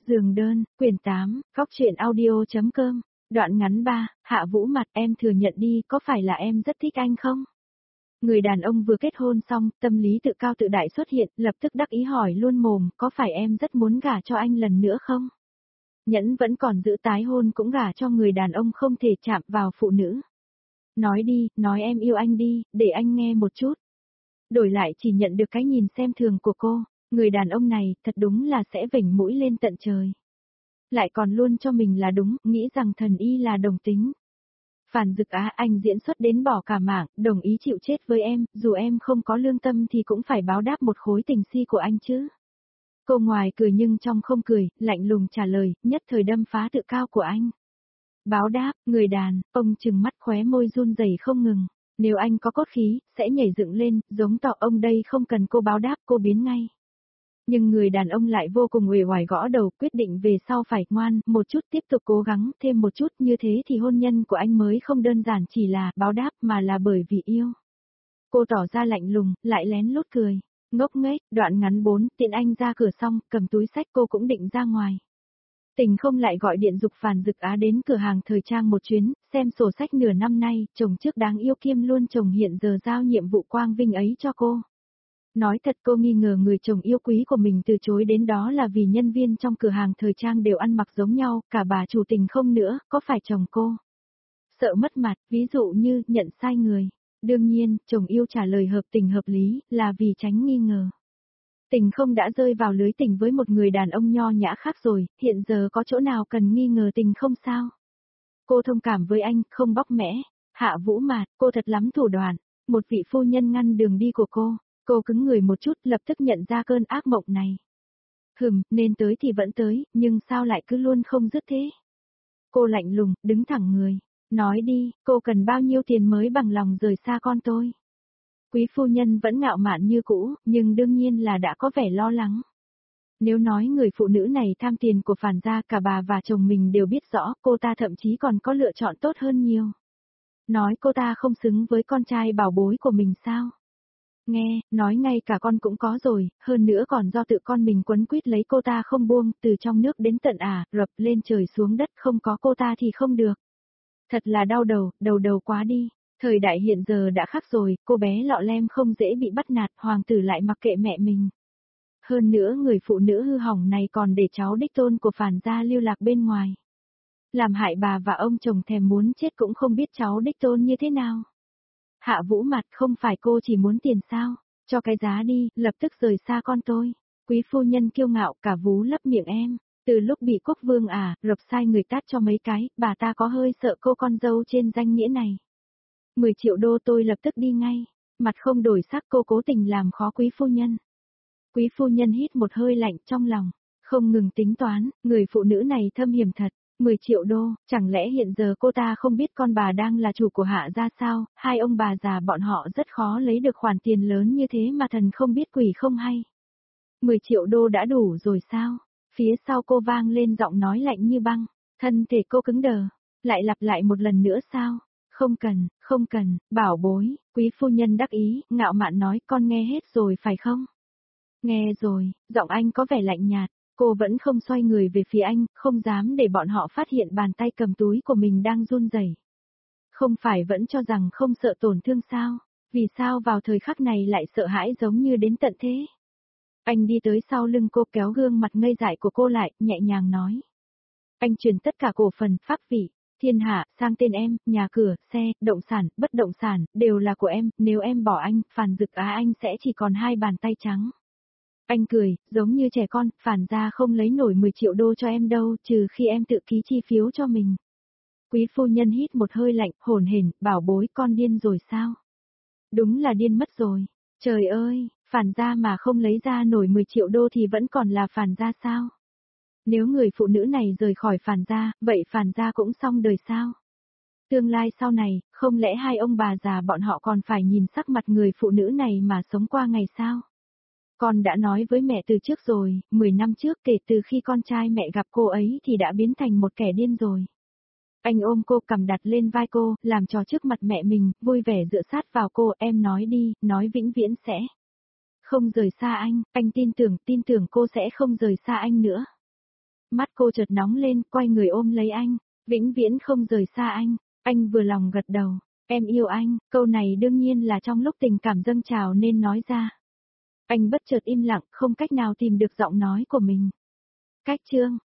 Giường đơn, quyển 8, góc truyện audio.com, đoạn ngắn 3, Hạ Vũ mặt em thừa nhận đi, có phải là em rất thích anh không? Người đàn ông vừa kết hôn xong, tâm lý tự cao tự đại xuất hiện, lập tức đắc ý hỏi luôn mồm, có phải em rất muốn gả cho anh lần nữa không? Nhẫn vẫn còn giữ tái hôn cũng gả cho người đàn ông không thể chạm vào phụ nữ. Nói đi, nói em yêu anh đi, để anh nghe một chút. Đổi lại chỉ nhận được cái nhìn xem thường của cô. Người đàn ông này, thật đúng là sẽ vểnh mũi lên tận trời. Lại còn luôn cho mình là đúng, nghĩ rằng thần y là đồng tính. Phản Dực Á, anh diễn xuất đến bỏ cả mạng, đồng ý chịu chết với em, dù em không có lương tâm thì cũng phải báo đáp một khối tình si của anh chứ. Cô ngoài cười nhưng trong không cười, lạnh lùng trả lời, nhất thời đâm phá tự cao của anh. Báo đáp, người đàn, ông trừng mắt khóe môi run rẩy không ngừng. Nếu anh có cốt khí, sẽ nhảy dựng lên, giống tỏ ông đây không cần cô báo đáp, cô biến ngay. Nhưng người đàn ông lại vô cùng uể oải gõ đầu, quyết định về sau phải ngoan, một chút tiếp tục cố gắng, thêm một chút, như thế thì hôn nhân của anh mới không đơn giản chỉ là báo đáp mà là bởi vì yêu. Cô tỏ ra lạnh lùng, lại lén lút cười. Ngốc nghếch, đoạn ngắn 4, tiện anh ra cửa xong, cầm túi sách cô cũng định ra ngoài. Tình không lại gọi điện dục Phản Dực Á đến cửa hàng thời trang một chuyến, xem sổ sách nửa năm nay, chồng trước đáng yêu kiêm luôn chồng hiện giờ giao nhiệm vụ quang vinh ấy cho cô. Nói thật cô nghi ngờ người chồng yêu quý của mình từ chối đến đó là vì nhân viên trong cửa hàng thời trang đều ăn mặc giống nhau, cả bà chủ Tình không nữa, có phải chồng cô? Sợ mất mặt, ví dụ như nhận sai người. Đương nhiên, chồng yêu trả lời hợp tình hợp lý, là vì tránh nghi ngờ. Tình không đã rơi vào lưới tình với một người đàn ông nho nhã khác rồi, hiện giờ có chỗ nào cần nghi ngờ Tình không sao? Cô thông cảm với anh, không bóc mẽ. Hạ Vũ mạt, cô thật lắm thủ đoạn. Một vị phu nhân ngăn đường đi của cô cứng người một chút lập tức nhận ra cơn ác mộng này. Nên tới thì vẫn tới, nhưng sao lại cứ luôn không dứt thế? Cô lạnh lùng, đứng thẳng người. Nói đi, cô cần bao nhiêu tiền mới bằng lòng rời xa con tôi? Quý phu nhân vẫn ngạo mạn như cũ, nhưng đương nhiên là đã có vẻ lo lắng. Nếu nói người phụ nữ này tham tiền của Phản gia, cả bà và chồng mình đều biết rõ, cô ta thậm chí còn có lựa chọn tốt hơn nhiều. Nói cô ta không xứng với con trai bảo bối của mình sao? Nghe, nói ngay cả con cũng có rồi, hơn nữa còn do tự con mình quấn quýt lấy cô ta không buông, từ trong nước đến tận rập lên trời xuống đất, không có cô ta thì không được. Thật là đau đầu quá đi. Thời đại hiện giờ đã khác rồi, cô bé lọ lem không dễ bị bắt nạt, hoàng tử lại mặc kệ mẹ mình. Hơn nữa người phụ nữ hư hỏng này còn để cháu đích tôn của Phản gia lưu lạc bên ngoài. Làm hại bà và ông chồng thèm muốn chết cũng không biết cháu đích tôn như thế nào. Hạ Vũ mặt, không phải cô chỉ muốn tiền sao? Cho cái giá đi, lập tức rời xa con tôi. Quý phu nhân kiêu ngạo, cả vú lấp miệng em. Từ lúc bị quốc vương rập sai người tát cho mấy cái, bà ta có hơi sợ cô con dâu trên danh nghĩa này. 10 triệu đô tôi lập tức đi ngay. Mặt không đổi sắc, cô cố tình làm khó quý phu nhân. Quý phu nhân hít một hơi lạnh trong lòng, không ngừng tính toán, người phụ nữ này thâm hiểm thật. 10 triệu đô, chẳng lẽ hiện giờ cô ta không biết con bà đang là chủ của Hạ gia sao? Hai ông bà già bọn họ rất khó lấy được khoản tiền lớn như thế mà thần không biết quỷ không hay. 10 triệu đô đã đủ rồi sao? Phía sau cô vang lên giọng nói lạnh như băng, thân thể cô cứng đờ, lại lặp lại một lần nữa sao? Không cần, bảo bối, quý phu nhân đắc ý, ngạo mạn nói con nghe hết rồi phải không? Nghe rồi, giọng anh có vẻ lạnh nhạt. Cô vẫn không xoay người về phía anh, không dám để bọn họ phát hiện bàn tay cầm túi của mình đang run rẩy. Không phải vẫn cho rằng không sợ tổn thương sao? Vì sao vào thời khắc này lại sợ hãi giống như đến tận thế? Anh đi tới sau lưng cô kéo gương mặt ngây dại của cô lại, nhẹ nhàng nói. Anh chuyển tất cả cổ phần, pháp vị, thiên hạ, sang tên em, nhà cửa, xe, động sản, bất động sản, đều là của em, nếu em bỏ anh, Phản Dực Á anh sẽ chỉ còn hai bàn tay trắng. Anh cười, giống như trẻ con, Phản gia không lấy nổi 10 triệu đô cho em đâu, trừ khi em tự ký chi phiếu cho mình. Quý phu nhân hít một hơi lạnh, hổn hển, bảo bối con điên rồi sao? Đúng là điên mất rồi. Trời ơi, Phản gia mà không lấy ra nổi 10 triệu đô thì vẫn còn là Phản gia sao? Nếu người phụ nữ này rời khỏi Phản gia, vậy Phản gia cũng xong đời sao? Tương lai sau này, không lẽ hai ông bà già bọn họ còn phải nhìn sắc mặt người phụ nữ này mà sống qua ngày sao? Con đã nói với mẹ từ trước rồi, 10 năm trước kể từ khi con trai mẹ gặp cô ấy thì đã biến thành một kẻ điên rồi. Anh ôm cô cầm đặt lên vai cô, làm trò trước mặt mẹ mình, vui vẻ dựa sát vào cô, em nói đi, nói vĩnh viễn sẽ không rời xa anh tin tưởng cô sẽ không rời xa anh nữa. Mắt cô chợt nóng lên, quay người ôm lấy anh, vĩnh viễn không rời xa anh. Anh vừa lòng gật đầu, em yêu anh, câu này đương nhiên là trong lúc tình cảm dâng trào nên nói ra. Anh bất chợt im lặng, không cách nào tìm được giọng nói của mình. Cách chương